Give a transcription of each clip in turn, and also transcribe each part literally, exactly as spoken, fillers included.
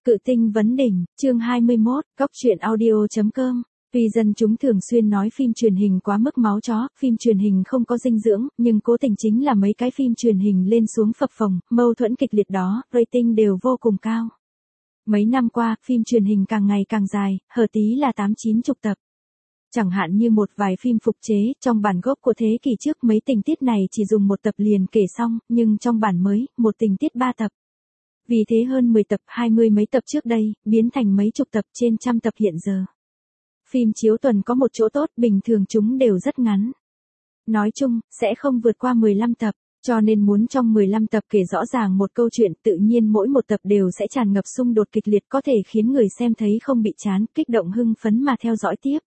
Cự tinh vấn đỉnh, chương hai mươi mốt, góc truyện audio.com. Tuy dân chúng thường xuyên nói phim truyền hình quá mức máu chó, phim truyền hình không có dinh dưỡng, nhưng cố tình chính là mấy cái phim truyền hình lên xuống phập phồng, mâu thuẫn kịch liệt đó, rating đều vô cùng cao. Mấy năm qua, phim truyền hình càng ngày càng dài, hở tí là tám chín chục tập. Chẳng hạn như một vài phim phục chế, trong bản gốc của thế kỷ trước mấy tình tiết này chỉ dùng một tập liền kể xong, nhưng trong bản mới, một tình tiết ba tập. Vì thế hơn mười tập, hai mươi mấy tập trước đây, biến thành mấy chục tập trên trăm tập hiện giờ. Phim chiếu tuần có một chỗ tốt, bình thường chúng đều rất ngắn. Nói chung, sẽ không vượt qua mười lăm tập, cho nên muốn trong mười lăm tập kể rõ ràng một câu chuyện, tự nhiên mỗi một tập đều sẽ tràn ngập xung đột kịch liệt, có thể khiến người xem thấy không bị chán, kích động hưng phấn mà theo dõi tiếp.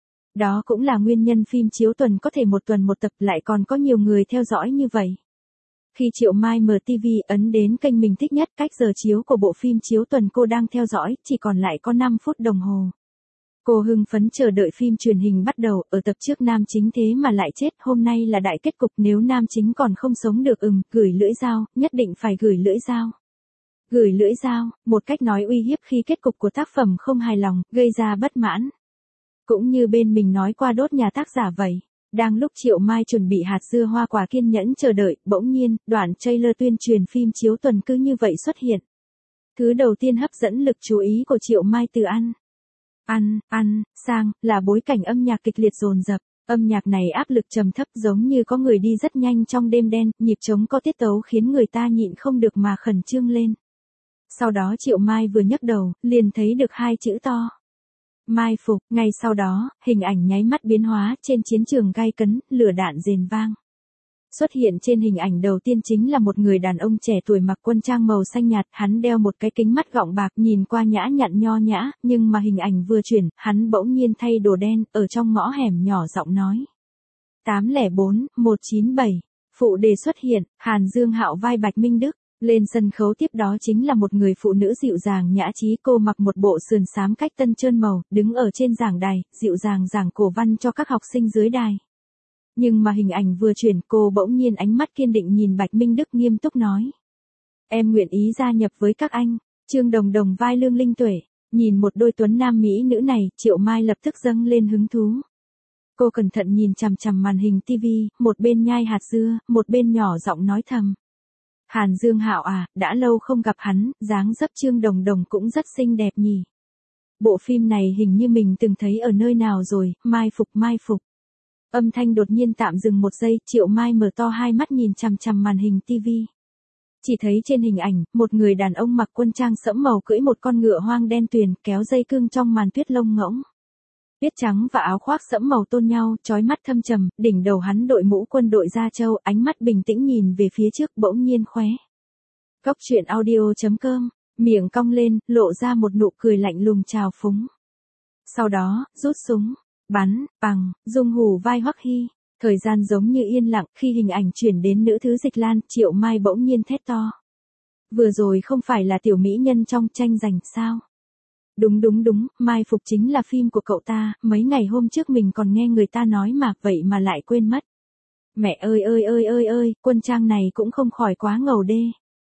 Đó cũng là nguyên nhân phim chiếu tuần có thể một tuần một tập lại còn có nhiều người theo dõi như vậy. Khi Triệu Mai mở ti vi ấn đến kênh mình thích nhất, cách giờ chiếu của bộ phim chiếu tuần cô đang theo dõi, chỉ còn lại có năm phút đồng hồ. Cô hưng phấn chờ đợi phim truyền hình bắt đầu, ở tập trước nam chính thế mà lại chết, hôm nay là đại kết cục, nếu nam chính còn không sống được ừm, gửi lưỡi dao, nhất định phải gửi lưỡi dao. Gửi lưỡi dao, một cách nói uy hiếp khi kết cục của tác phẩm không hài lòng, gây ra bất mãn. Cũng như bên mình nói qua đốt nhà tác giả vậy. Đang lúc Triệu Mai chuẩn bị hạt dưa hoa quả kiên nhẫn chờ đợi, bỗng nhiên, đoạn trailer tuyên truyền phim chiếu tuần cứ như vậy xuất hiện. Thứ đầu tiên hấp dẫn lực chú ý của Triệu Mai từ ăn. Ăn, ăn, sang, là bối cảnh âm nhạc kịch liệt dồn dập. Âm nhạc này áp lực trầm thấp giống như có người đi rất nhanh trong đêm đen, nhịp trống có tiết tấu khiến người ta nhịn không được mà khẩn trương lên. Sau đó Triệu Mai vừa nhấc đầu, liền thấy được hai chữ to. Mai phục, ngay sau đó, hình ảnh nháy mắt biến hóa, trên chiến trường gay cấn, lửa đạn rền vang. Xuất hiện trên hình ảnh đầu tiên chính là một người đàn ông trẻ tuổi mặc quân trang màu xanh nhạt, hắn đeo một cái kính mắt gọng bạc nhìn qua nhã nhặn nho nhã, nhưng mà hình ảnh vừa chuyển, hắn bỗng nhiên thay đồ đen, ở trong ngõ hẻm nhỏ giọng nói. tám không bốn, một chín bảy, phụ đề xuất hiện, Hàn Dương Hạo vai Bạch Minh Đức. Lên sân khấu tiếp đó chính là một người phụ nữ dịu dàng nhã trí, cô mặc một bộ sườn xám cách tân trơn màu, đứng ở trên giảng đài, dịu dàng giảng cổ văn cho các học sinh dưới đài. Nhưng mà hình ảnh vừa chuyển, cô bỗng nhiên ánh mắt kiên định nhìn Bạch Minh Đức nghiêm túc nói. Em nguyện ý gia nhập với các anh. Trương Đồng Đồng vai Lương Linh Tuệ, nhìn một đôi tuấn nam mỹ nữ này, Triệu Mai lập tức dâng lên hứng thú. Cô cẩn thận nhìn chằm chằm màn hình tivi, một bên nhai hạt dưa, một bên nhỏ giọng nói thầm. Hàn Dương Hạo à, đã lâu không gặp hắn, dáng dấp Trương Đồng Đồng cũng rất xinh đẹp nhỉ. Bộ phim này hình như mình từng thấy ở nơi nào rồi, mai phục mai phục. Âm thanh đột nhiên tạm dừng một giây, Triệu Mai mở to hai mắt nhìn chằm chằm màn hình tivi. Chỉ thấy trên hình ảnh, một người đàn ông mặc quân trang sẫm màu cưỡi một con ngựa hoang đen tuyền, kéo dây cương trong màn tuyết lông ngỗng. Tuyết trắng và áo khoác sẫm màu tôn nhau, chói mắt thâm trầm, đỉnh đầu hắn đội mũ quân đội da trâu, ánh mắt bình tĩnh nhìn về phía trước, bỗng nhiên khóe. Góc truyện audio.com, miệng cong lên, lộ ra một nụ cười lạnh lùng trào phúng. Sau đó, rút súng, bắn, bằng, dung hù vai Hoắc Hy. Thời gian giống như yên lặng, khi hình ảnh chuyển đến nữ thứ Dịch Lan, Triệu Mai bỗng nhiên thét to. Vừa rồi không phải là tiểu mỹ nhân trong tranh giành sao? Đúng đúng đúng, Mai Phục chính là phim của cậu ta, mấy ngày hôm trước mình còn nghe người ta nói mà, vậy mà lại quên mất. Mẹ ơi ơi ơi ơi ơi, quân trang này cũng không khỏi quá ngầu đê.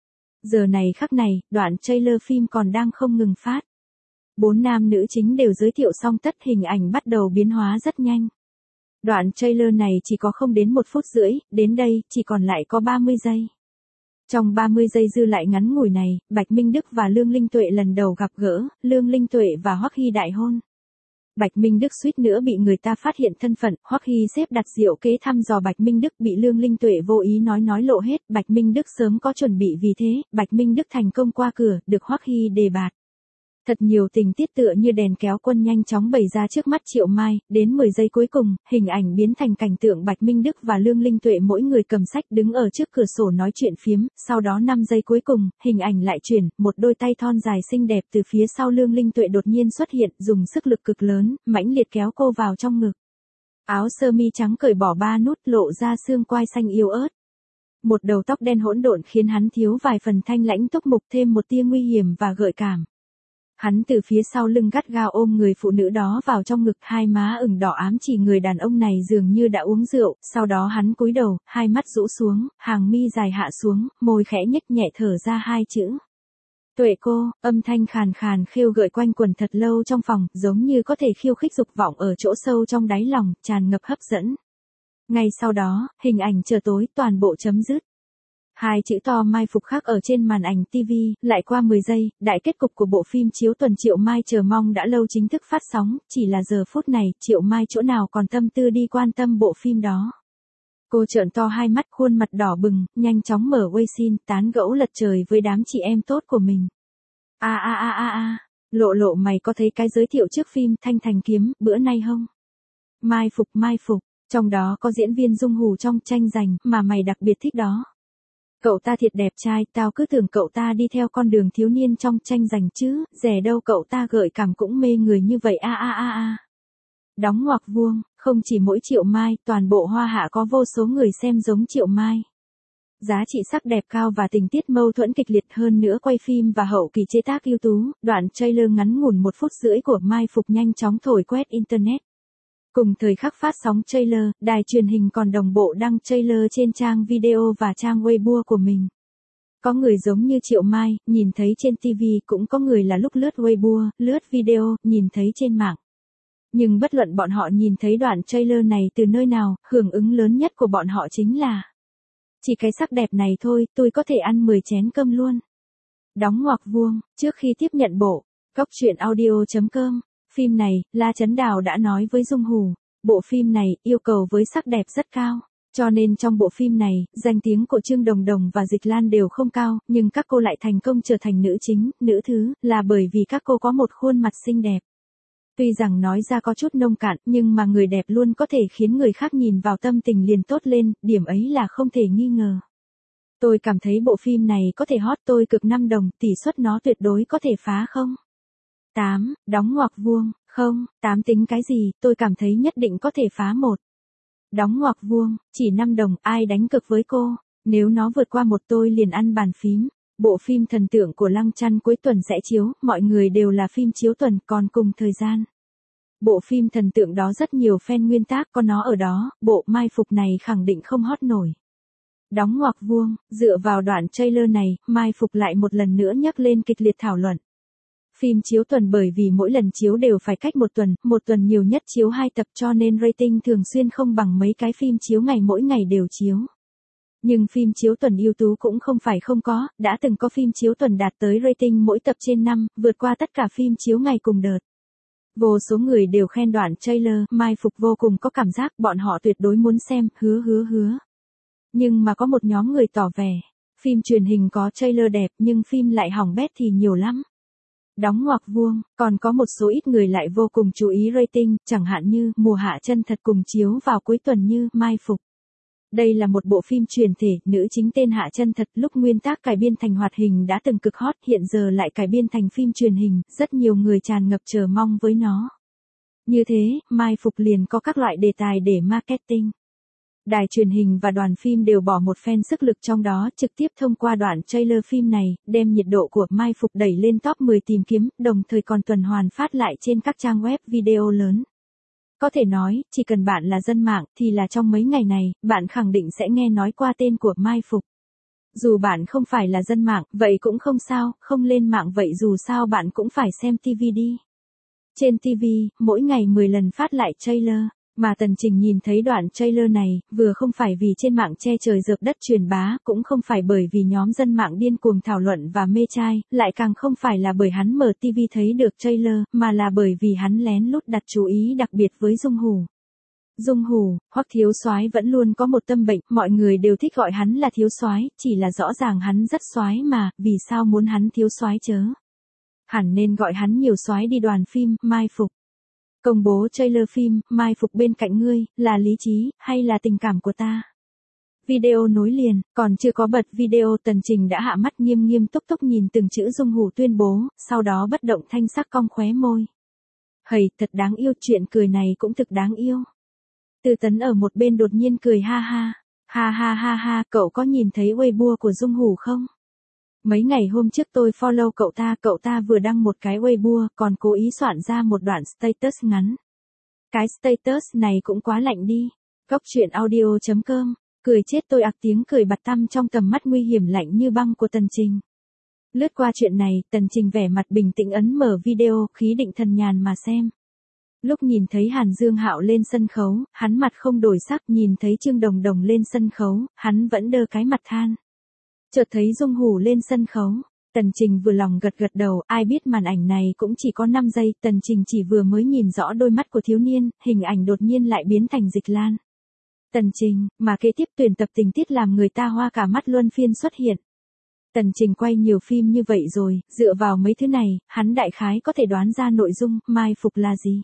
Giờ này khắc này, đoạn trailer phim còn đang không ngừng phát. Bốn nam nữ chính đều giới thiệu xong tất, hình ảnh bắt đầu biến hóa rất nhanh. Đoạn trailer này chỉ có không đến một phút rưỡi, đến đây, chỉ còn lại có ba mươi giây. Trong ba mươi giây dư lại ngắn ngủi này, Bạch Minh Đức và Lương Linh Tuệ lần đầu gặp gỡ, Lương Linh Tuệ và Hoắc Hy đại hôn. Bạch Minh Đức suýt nữa bị người ta phát hiện thân phận, Hoắc Hy xếp đặt diệu kế thăm dò Bạch Minh Đức, bị Lương Linh Tuệ vô ý nói nói lộ hết, Bạch Minh Đức sớm có chuẩn bị, vì thế, Bạch Minh Đức thành công qua cửa, được Hoắc Hy đề bạt. Thật nhiều tình tiết tựa như đèn kéo quân nhanh chóng bày ra trước mắt Triệu Mai, đến mười giây cuối cùng, hình ảnh biến thành cảnh tượng Bạch Minh Đức và Lương Linh Tuệ mỗi người cầm sách đứng ở trước cửa sổ nói chuyện phiếm, sau đó năm giây cuối cùng, hình ảnh lại chuyển, một đôi tay thon dài xinh đẹp từ phía sau Lương Linh Tuệ đột nhiên xuất hiện, dùng sức lực cực lớn, mãnh liệt kéo cô vào trong ngực. Áo sơ mi trắng cởi bỏ ba nút, lộ ra xương quai xanh yếu ớt. Một đầu tóc đen hỗn độn khiến hắn thiếu vài phần thanh lãnh túc mục, thêm một tia nguy hiểm và gợi cảm. Hắn từ phía sau lưng gắt gao ôm người phụ nữ đó vào trong ngực, hai má ửng đỏ ám chỉ người đàn ông này dường như đã uống rượu, sau đó hắn cúi đầu, hai mắt rũ xuống, hàng mi dài hạ xuống, môi khẽ nhếch nhẹ thở ra hai chữ. Tuệ cô, âm thanh khàn khàn khêu gợi quanh quần thật lâu trong phòng, giống như có thể khiêu khích dục vọng ở chỗ sâu trong đáy lòng, tràn ngập hấp dẫn. Ngay sau đó, hình ảnh trở tối, toàn bộ chấm dứt. Hai chữ to Mai Phục khắc ở trên màn ảnh ti vi, lại qua mười giây, đại kết cục của bộ phim chiếu tuần Triệu Mai chờ mong đã lâu chính thức phát sóng, chỉ là giờ phút này, Triệu Mai chỗ nào còn tâm tư đi quan tâm bộ phim đó. Cô trợn to hai mắt, khuôn mặt đỏ bừng, nhanh chóng mở Weixin, tán gẫu lật trời với đám chị em tốt của mình. A a a a a, Lộ Lộ mày có thấy cái giới thiệu trước phim Thanh Thành Kiếm bữa nay không? Mai Phục Mai Phục, trong đó có diễn viên Dung Hù trong tranh giành mà mày đặc biệt thích đó. Cậu ta thiệt đẹp trai, tao cứ tưởng cậu ta đi theo con đường thiếu niên trong tranh giành chứ, rẻ đâu cậu ta gợi cảm cũng mê người như vậy a a a a. Đóng ngoặc vuông, không chỉ mỗi Triệu Mai, toàn bộ Hoa Hạ có vô số người xem giống Triệu Mai. Giá trị sắc đẹp cao và tình tiết mâu thuẫn kịch liệt hơn nữa, quay phim và hậu kỳ chế tác ưu tú, đoạn trailer ngắn ngủn một phút rưỡi của Mai Phục nhanh chóng thổi quét internet. Cùng thời khắc phát sóng trailer, đài truyền hình còn đồng bộ đăng trailer trên trang video và trang Weibo của mình. Có người giống như Triệu Mai, nhìn thấy trên ti vi, cũng có người là lúc lướt Weibo, lướt video, nhìn thấy trên mạng. Nhưng bất luận bọn họ nhìn thấy đoạn trailer này từ nơi nào, hưởng ứng lớn nhất của bọn họ chính là: chỉ cái sắc đẹp này thôi, tôi có thể ăn mười chén cơm luôn. Đóng ngoặc vuông, trước khi tiếp nhận bộ Cóc Truyện Audio chấm com, phim này, La Chấn Đào đã nói với Dung Hù, bộ phim này yêu cầu với sắc đẹp rất cao. Cho nên trong bộ phim này, danh tiếng của Trương Đồng Đồng và Dịch Lan đều không cao, nhưng các cô lại thành công trở thành nữ chính, nữ thứ, là bởi vì các cô có một khuôn mặt xinh đẹp. Tuy rằng nói ra có chút nông cạn, nhưng mà người đẹp luôn có thể khiến người khác nhìn vào tâm tình liền tốt lên, điểm ấy là không thể nghi ngờ. Tôi cảm thấy bộ phim này có thể hot tôi cực năm đồng, tỷ suất nó tuyệt đối có thể phá không? tám, đóng ngoặc vuông, không, tám tính cái gì, tôi cảm thấy nhất định có thể phá một. Đóng ngoặc vuông, chỉ năm đồng, ai đánh cực với cô, nếu nó vượt qua một tôi liền ăn bàn phím. Bộ phim thần tượng của Lăng Chăn cuối tuần sẽ chiếu, mọi người đều là phim chiếu tuần còn cùng thời gian. Bộ phim thần tượng đó rất nhiều fan nguyên tác, có nó ở đó, bộ Mai Phục này khẳng định không hot nổi. Đóng ngoặc vuông, dựa vào đoạn trailer này, Mai Phục lại một lần nữa nhắc lên kịch liệt thảo luận. Phim chiếu tuần bởi vì mỗi lần chiếu đều phải cách một tuần, một tuần nhiều nhất chiếu hai tập cho nên rating thường xuyên không bằng mấy cái phim chiếu ngày mỗi ngày đều chiếu. Nhưng phim chiếu tuần ưu tú cũng không phải không có, đã từng có phim chiếu tuần đạt tới rating mỗi tập trên năm, vượt qua tất cả phim chiếu ngày cùng đợt. Vô số người đều khen đoạn trailer, Mai Phục vô cùng có cảm giác bọn họ tuyệt đối muốn xem, hứa hứa hứa. Nhưng mà có một nhóm người tỏ vẻ, phim truyền hình có trailer đẹp nhưng phim lại hỏng bét thì nhiều lắm. Đóng ngoặc vuông, còn có một số ít người lại vô cùng chú ý rating, chẳng hạn như Mùa Hạ chân thật cùng chiếu vào cuối tuần như Mai Phục. Đây là một bộ phim truyền thể, nữ chính tên Hạ Chân Thật, lúc nguyên tác cải biên thành hoạt hình đã từng cực hot, hiện giờ lại cải biên thành phim truyền hình, rất nhiều người tràn ngập chờ mong với nó. Như thế, Mai Phục liền có các loại đề tài để marketing. Đài truyền hình và đoàn phim đều bỏ một phen sức lực trong đó, trực tiếp thông qua đoạn trailer phim này, đem nhiệt độ của Mai Phục đẩy lên top mười tìm kiếm, đồng thời còn tuần hoàn phát lại trên các trang web video lớn. Có thể nói, chỉ cần bạn là dân mạng, thì là trong mấy ngày này, bạn khẳng định sẽ nghe nói qua tên của Mai Phục. Dù bạn không phải là dân mạng, vậy cũng không sao, không lên mạng vậy dù sao bạn cũng phải xem ti vi đi. Trên ti vi, mỗi ngày mười lần phát lại trailer. Mà Tần Trình nhìn thấy đoạn trailer này, vừa không phải vì trên mạng che trời dợp đất truyền bá, cũng không phải bởi vì nhóm dân mạng điên cuồng thảo luận và mê trai, lại càng không phải là bởi hắn mở ti vi thấy được trailer, mà là bởi vì hắn lén lút đặt chú ý đặc biệt với Dung Hù. Dung Hù, Hoắc thiếu soái vẫn luôn có một tâm bệnh, mọi người đều thích gọi hắn là thiếu soái, chỉ là rõ ràng hắn rất soái mà, vì sao muốn hắn thiếu soái chớ? Hẳn nên gọi hắn nhiều soái đi. Đoàn phim Mai Phục công bố trailer phim Mai Phục bên cạnh ngươi, là lý trí, hay là tình cảm của ta? Video nối liền, còn chưa có bật video Tần Trình đã hạ mắt nghiêm nghiêm túc túc nhìn từng chữ Dung Hù tuyên bố, sau đó bất động thanh sắc cong khóe môi. Hầy, thật đáng yêu, chuyện cười này cũng thực đáng yêu. Từ Tấn ở một bên đột nhiên cười ha ha, ha ha ha ha, cậu có nhìn thấy Weibo của Dung Hù không? Mấy ngày hôm trước tôi follow cậu ta, cậu ta vừa đăng một cái Weibo, còn cố ý soạn ra một đoạn status ngắn. Cái status này cũng quá lạnh đi. Cóc Truyện Audio chấm com, cười chết tôi ạc tiếng cười bặt tăm trong tầm mắt nguy hiểm lạnh như băng của Tần Trình. Lướt qua chuyện này, Tần Trình vẻ mặt bình tĩnh ấn mở video, khí định thần nhàn mà xem. Lúc nhìn thấy Hàn Dương Hạo lên sân khấu, hắn mặt không đổi sắc, nhìn thấy Trương Đồng Đồng lên sân khấu, hắn vẫn đơ cái mặt than. Chợt thấy Dung Hủ lên sân khấu, Tần Trình vừa lòng gật gật đầu, ai biết màn ảnh này cũng chỉ có năm giây, Tần Trình chỉ vừa mới nhìn rõ đôi mắt của thiếu niên, hình ảnh đột nhiên lại biến thành Dịch Lan. Tần Trình, mà kế tiếp tuyển tập tình tiết làm người ta hoa cả mắt luân phiên xuất hiện. Tần Trình quay nhiều phim như vậy rồi, dựa vào mấy thứ này, hắn đại khái có thể đoán ra nội dung, mai phục là gì.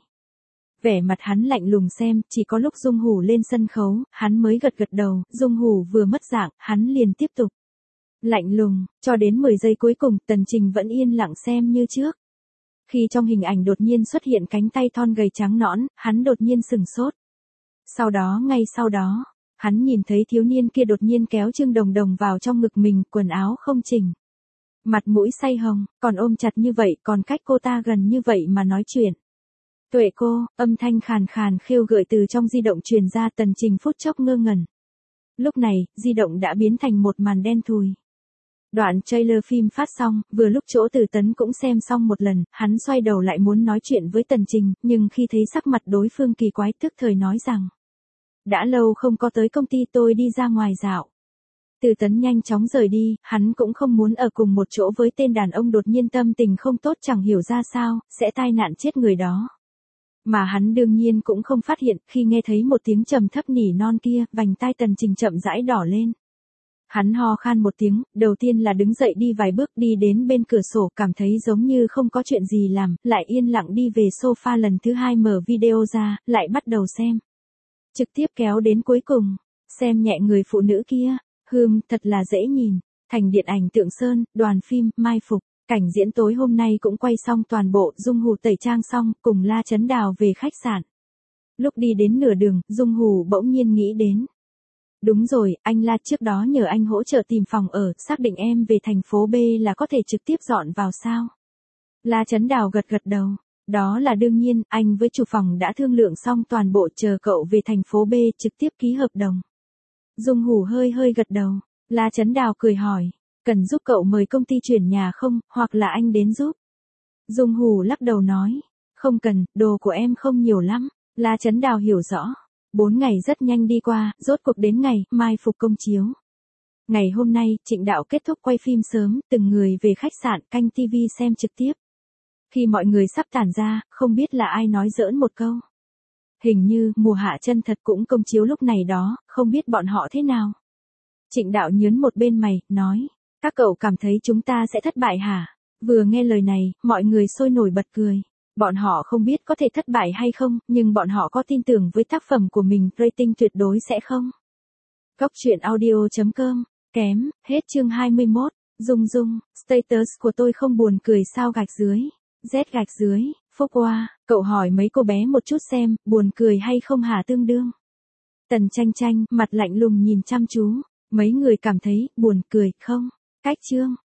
Vẻ mặt hắn lạnh lùng xem, chỉ có lúc Dung Hủ lên sân khấu, hắn mới gật gật đầu, Dung Hủ vừa mất dạng, hắn liền tiếp tục. Lạnh lùng, cho đến mười giây cuối cùng, Tần Trình vẫn yên lặng xem như trước. Khi trong hình ảnh đột nhiên xuất hiện cánh tay thon gầy trắng nõn, hắn đột nhiên sừng sốt. Sau đó ngay sau đó, hắn nhìn thấy thiếu niên kia đột nhiên kéo Trương Đồng Đồng vào trong ngực mình, quần áo không chỉnh. Mặt mũi say hồng, còn ôm chặt như vậy, còn cách cô ta gần như vậy mà nói chuyện. Tuệ cô, âm thanh khàn khàn khêu gợi từ trong di động truyền ra. Tần Trình phút chốc ngơ ngẩn. Lúc này, di động đã biến thành một màn đen thùi. Đoạn trailer phim phát xong, vừa lúc Chỗ Từ Tấn cũng xem xong một lần, hắn xoay đầu lại muốn nói chuyện với Tần Trình, nhưng khi thấy sắc mặt đối phương kỳ quái tức thời nói rằng. Đã lâu không có tới công ty, tôi đi ra ngoài dạo. Từ Tấn nhanh chóng rời đi, hắn cũng không muốn ở cùng một chỗ với tên đàn ông đột nhiên tâm tình không tốt chẳng hiểu ra sao, sẽ tai nạn chết người đó. Mà hắn đương nhiên cũng không phát hiện, khi nghe thấy một tiếng trầm thấp nỉ non kia, vành tai Tần Trình chậm rãi đỏ lên. Hắn ho khan một tiếng, đầu tiên là đứng dậy đi vài bước, đi đến bên cửa sổ, cảm thấy giống như không có chuyện gì làm, lại yên lặng đi về sofa, lần thứ hai mở video ra, lại bắt đầu xem. Trực tiếp kéo đến cuối cùng, xem nhẹ người phụ nữ kia, hừm, thật là dễ nhìn. Thành điện ảnh Tượng Sơn, đoàn phim, mai phục. Cảnh diễn tối hôm nay cũng quay xong toàn bộ, Dung Hủ tẩy trang xong, cùng La Chấn Đào về khách sạn. Lúc đi đến nửa đường, Dung Hủ bỗng nhiên nghĩ đến. Đúng rồi, anh La trước đó nhờ anh hỗ trợ tìm phòng ở, xác định em về thành phố B là có thể trực tiếp dọn vào sao? La Chấn Đào gật gật đầu. Đó là đương nhiên, anh với chủ phòng đã thương lượng xong toàn bộ, chờ cậu về thành phố B trực tiếp ký hợp đồng. Dung Hủ hơi hơi gật đầu. La Chấn Đào cười hỏi. Cần giúp cậu mời công ty chuyển nhà không, hoặc là anh đến giúp? Dung Hủ lắc đầu nói. Không cần, đồ của em không nhiều lắm. La Chấn Đào hiểu rõ. Bốn ngày rất nhanh đi qua, rốt cuộc đến ngày, mai phục công chiếu. Ngày hôm nay, Trịnh Đạo kết thúc quay phim sớm, từng người về khách sạn, canh ti vi xem trực tiếp. Khi mọi người sắp tản ra, không biết là ai nói giỡn một câu. Hình như, Mùa Hạ Chân Thật cũng công chiếu lúc này đó, không biết bọn họ thế nào. Trịnh Đạo nhớn một bên mày, nói. Các cậu cảm thấy chúng ta sẽ thất bại hả? Vừa nghe lời này, mọi người sôi nổi bật cười. Bọn họ không biết có thể thất bại hay không, nhưng bọn họ có tin tưởng với tác phẩm của mình, rating tuyệt đối sẽ không. Góc truyện audio chấm com, kém, hết chương hai mươi mốt, Dung Dung, status của tôi không buồn cười sao gạch dưới, Z gạch dưới, Phúc Hoa, cậu hỏi mấy cô bé một chút xem, buồn cười hay không hả tương đương. Tần Tranh Tranh, mặt lạnh lùng nhìn chăm chú, mấy người cảm thấy, buồn cười, không? Cách chương.